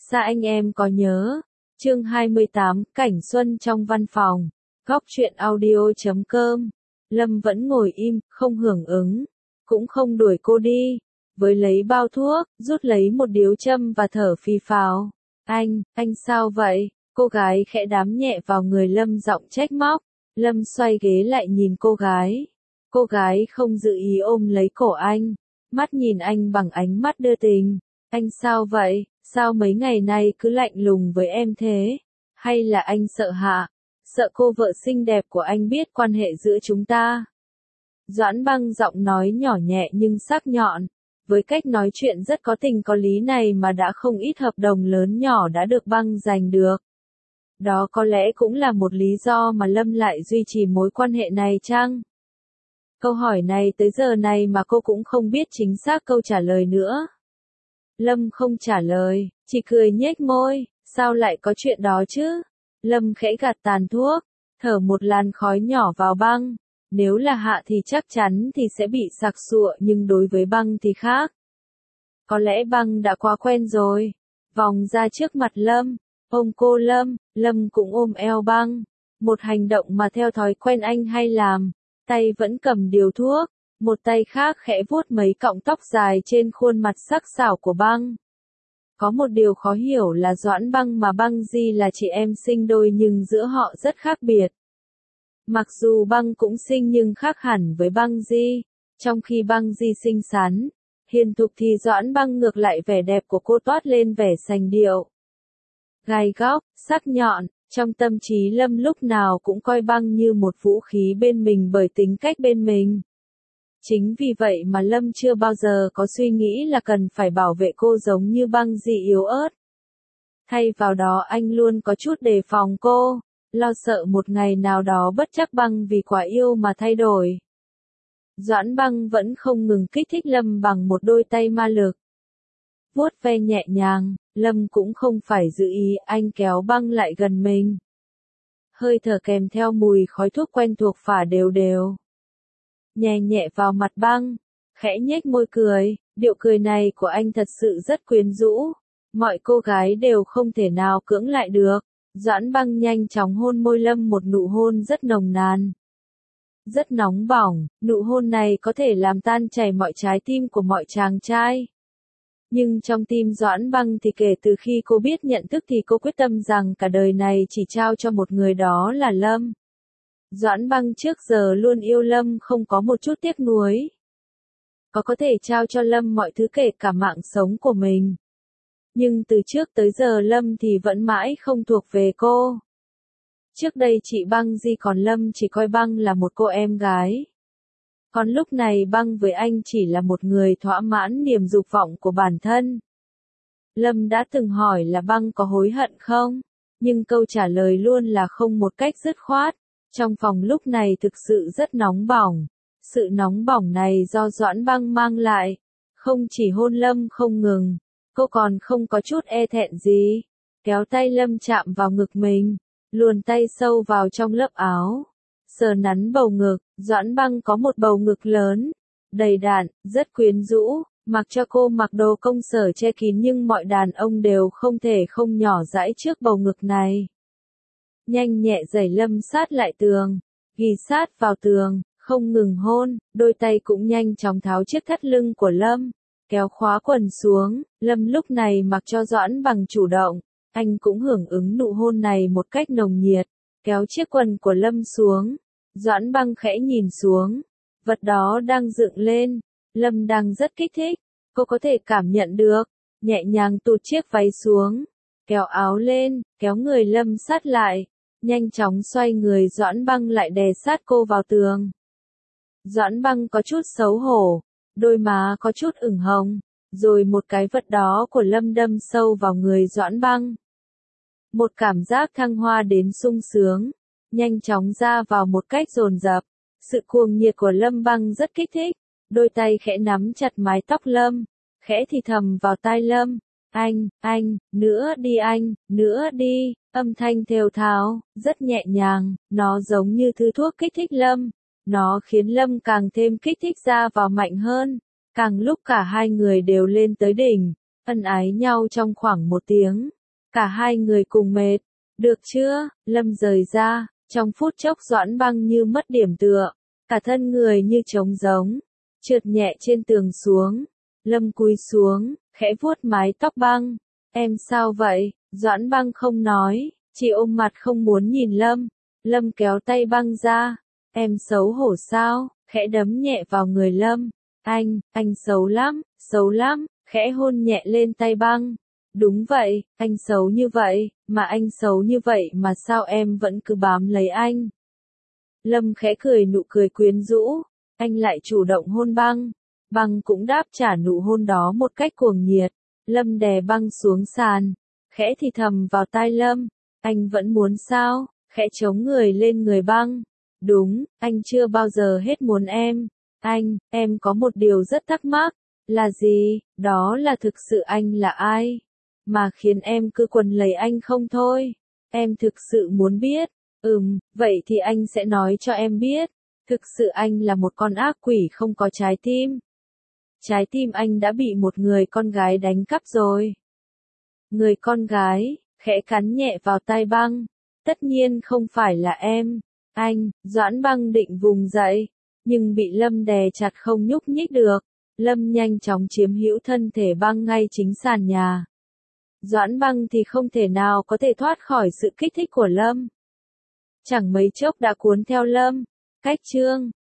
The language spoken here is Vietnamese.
Sa anh em có nhớ. Chương 28, Cảnh Xuân trong văn phòng. Góc truyện audio.com. Lâm vẫn ngồi im, không hưởng ứng, cũng không đuổi cô đi. Với lấy bao thuốc, rút lấy một điếu châm và thở phì phào. Anh sao vậy? Cô gái khẽ đám nhẹ vào người Lâm, giọng trách móc. Lâm xoay ghế lại nhìn cô gái. Cô gái không dự ý ôm lấy cổ anh, mắt nhìn anh bằng ánh mắt đưa tình. Anh sao vậy? Sao mấy ngày nay cứ lạnh lùng với em thế? Hay là anh sợ hả? Sợ cô vợ xinh đẹp của anh biết quan hệ giữa chúng ta? Doãn Băng giọng nói nhỏ nhẹ nhưng sắc nhọn. Với cách nói chuyện rất có tình có lý này mà đã không ít hợp đồng lớn nhỏ đã được Băng giành được. Đó có lẽ cũng là một lý do mà Lâm lại duy trì mối quan hệ này chăng? Câu hỏi này tới giờ này mà cô cũng không biết chính xác câu trả lời nữa. Lâm không trả lời, chỉ cười nhếch môi, sao lại có chuyện đó chứ? Lâm khẽ gạt tàn thuốc, thở một làn khói nhỏ vào Băng. Nếu là Hạ thì chắc chắn thì sẽ bị sặc sụa, nhưng đối với Băng thì khác. Có lẽ Băng đã quá quen rồi. Vòng ra trước mặt Lâm, ôm cô Lâm cũng ôm eo Băng. Một hành động mà theo thói quen anh hay làm. Tay vẫn cầm điếu thuốc, một tay khác khẽ vuốt mấy cọng tóc dài trên khuôn mặt sắc sảo của Băng. Có một điều khó hiểu là Doãn Băng và Băng Di là chị em sinh đôi nhưng giữa họ rất khác biệt. Mặc dù Băng cũng xinh nhưng khác hẳn với Băng Di, trong khi Băng Di xinh xắn, hiền thục thì Doãn Băng ngược lại vẻ đẹp của cô toát lên vẻ sành điệu. Gai góc, sắc nhọn, trong tâm trí Lâm lúc nào cũng coi Băng như một vũ khí bên mình bởi tính cách bên mình. Chính vì vậy mà Lâm chưa bao giờ có suy nghĩ là cần phải bảo vệ cô giống như Băng Di yếu ớt. Thay vào đó anh luôn có chút đề phòng cô, lo sợ một ngày nào đó bất trắc Băng vì quá yêu mà thay đổi. Doãn Băng vẫn không ngừng kích thích Lâm bằng một đôi tay ma lực. Vuốt ve nhẹ nhàng, Lâm cũng không phải giữ ý, anh kéo Băng lại gần mình. Hơi thở kèm theo mùi khói thuốc quen thuộc phả đều đều. Nhẹ nhẹ vào mặt Băng, khẽ nhếch môi cười, điệu cười này của anh thật sự rất quyến rũ. Mọi cô gái đều không thể nào cưỡng lại được. Doãn Băng nhanh chóng hôn môi Lâm một nụ hôn rất nồng nàn. Rất nóng bỏng, nụ hôn này có thể làm tan chảy mọi trái tim của mọi chàng trai. Nhưng trong tim Doãn Băng thì kể từ khi cô biết nhận thức thì cô quyết tâm rằng cả đời này chỉ trao cho một người, đó là Lâm. Doãn Băng trước giờ luôn yêu Lâm, không có một chút tiếc nuối. Có thể trao cho Lâm mọi thứ kể cả mạng sống của mình. Nhưng từ trước tới giờ Lâm thì vẫn mãi không thuộc về cô. Trước đây chị Băng Di còn Lâm chỉ coi Băng là một cô em gái. Còn lúc này Băng với anh chỉ là một người thỏa mãn niềm dục vọng của bản thân. Lâm đã từng hỏi là Băng có hối hận không? Nhưng câu trả lời luôn là không, một cách dứt khoát. Trong phòng lúc này thực sự rất nóng bỏng. Sự nóng bỏng này do Doãn Băng mang lại. Không chỉ hôn Lâm không ngừng, cô còn không có chút e thẹn gì. Kéo tay Lâm chạm vào ngực mình, luồn tay sâu vào trong lớp áo. Sờ nắn bầu ngực, Doãn Băng có một bầu ngực lớn, đầy đặn, rất quyến rũ, mặc cho cô mặc đồ công sở che kín nhưng mọi đàn ông đều không thể không nhỏ dãi trước bầu ngực này. Nhanh nhẹ đẩy Lâm sát lại tường, ghì sát vào tường, không ngừng hôn, đôi tay cũng nhanh chóng tháo chiếc thắt lưng của Lâm, kéo khóa quần xuống. Lâm lúc này mặc cho Doãn Băng chủ động, anh cũng hưởng ứng nụ hôn này một cách nồng nhiệt, kéo chiếc quần của Lâm xuống. Doãn Băng khẽ nhìn xuống, vật đó đang dựng lên, Lâm đang rất kích thích, cô có thể cảm nhận được, nhẹ nhàng tụt chiếc váy xuống, kéo áo lên, kéo người Lâm sát lại, nhanh chóng xoay người Doãn Băng lại đè sát cô vào tường. Doãn Băng có chút xấu hổ, đôi má có chút ửng hồng, rồi một cái vật đó của Lâm đâm sâu vào người Doãn Băng. Một cảm giác thăng hoa đến sung sướng, nhanh chóng ra vào một cách dồn dập. Sự cuồng nhiệt của Lâm Băng rất kích thích, đôi tay khẽ nắm chặt mái tóc Lâm, khẽ thì thầm vào tai Lâm, anh, nữa đi, âm thanh thều thào, rất nhẹ nhàng, nó giống như thứ thuốc kích thích Lâm, nó khiến Lâm càng thêm kích thích ra vào mạnh hơn, càng lúc cả hai người đều lên tới đỉnh, ân ái nhau trong khoảng 1 tiếng. Cả hai người cùng mệt. Được chưa? Lâm rời ra, trong phút chốc Doãn Băng như mất điểm tựa, cả thân người như trống rỗng, trượt nhẹ trên tường xuống. Lâm cúi xuống, khẽ vuốt mái tóc Băng. Em sao vậy? Doãn Băng không nói, chỉ ôm mặt không muốn nhìn Lâm. Lâm kéo tay Băng ra. Em xấu hổ sao? Khẽ đấm nhẹ vào người Lâm. Anh xấu lắm, khẽ hôn nhẹ lên tay Băng. Đúng vậy, anh xấu như vậy, mà anh xấu như vậy mà sao em vẫn cứ bám lấy anh? Lâm khẽ cười nụ cười quyến rũ, anh lại chủ động hôn Băng. Băng cũng đáp trả nụ hôn đó một cách cuồng nhiệt. Lâm đè Băng xuống sàn, khẽ thì thầm vào tai Lâm. Anh vẫn muốn sao? Khẽ chống người lên người Băng. Đúng, anh chưa bao giờ hết muốn em. Em có một điều rất thắc mắc. Là gì? Đó là thực sự anh là ai? Mà khiến em cứ quấn lấy anh không thôi. Em thực sự muốn biết. Vậy thì anh sẽ nói cho em biết. Thực sự anh là một con ác quỷ không có trái tim. Trái tim anh đã bị một người con gái đánh cắp rồi. Người con gái, khẽ cắn nhẹ vào tai Băng. Tất nhiên không phải là em. Doãn Băng định vùng dậy, nhưng bị Lâm đè chặt không nhúc nhích được. Lâm nhanh chóng chiếm hữu thân thể Băng ngay chính sàn nhà. Doãn Băng thì không thể nào có thể thoát khỏi sự kích thích của Lâm. Chẳng mấy chốc đã cuốn theo Lâm. Cách chương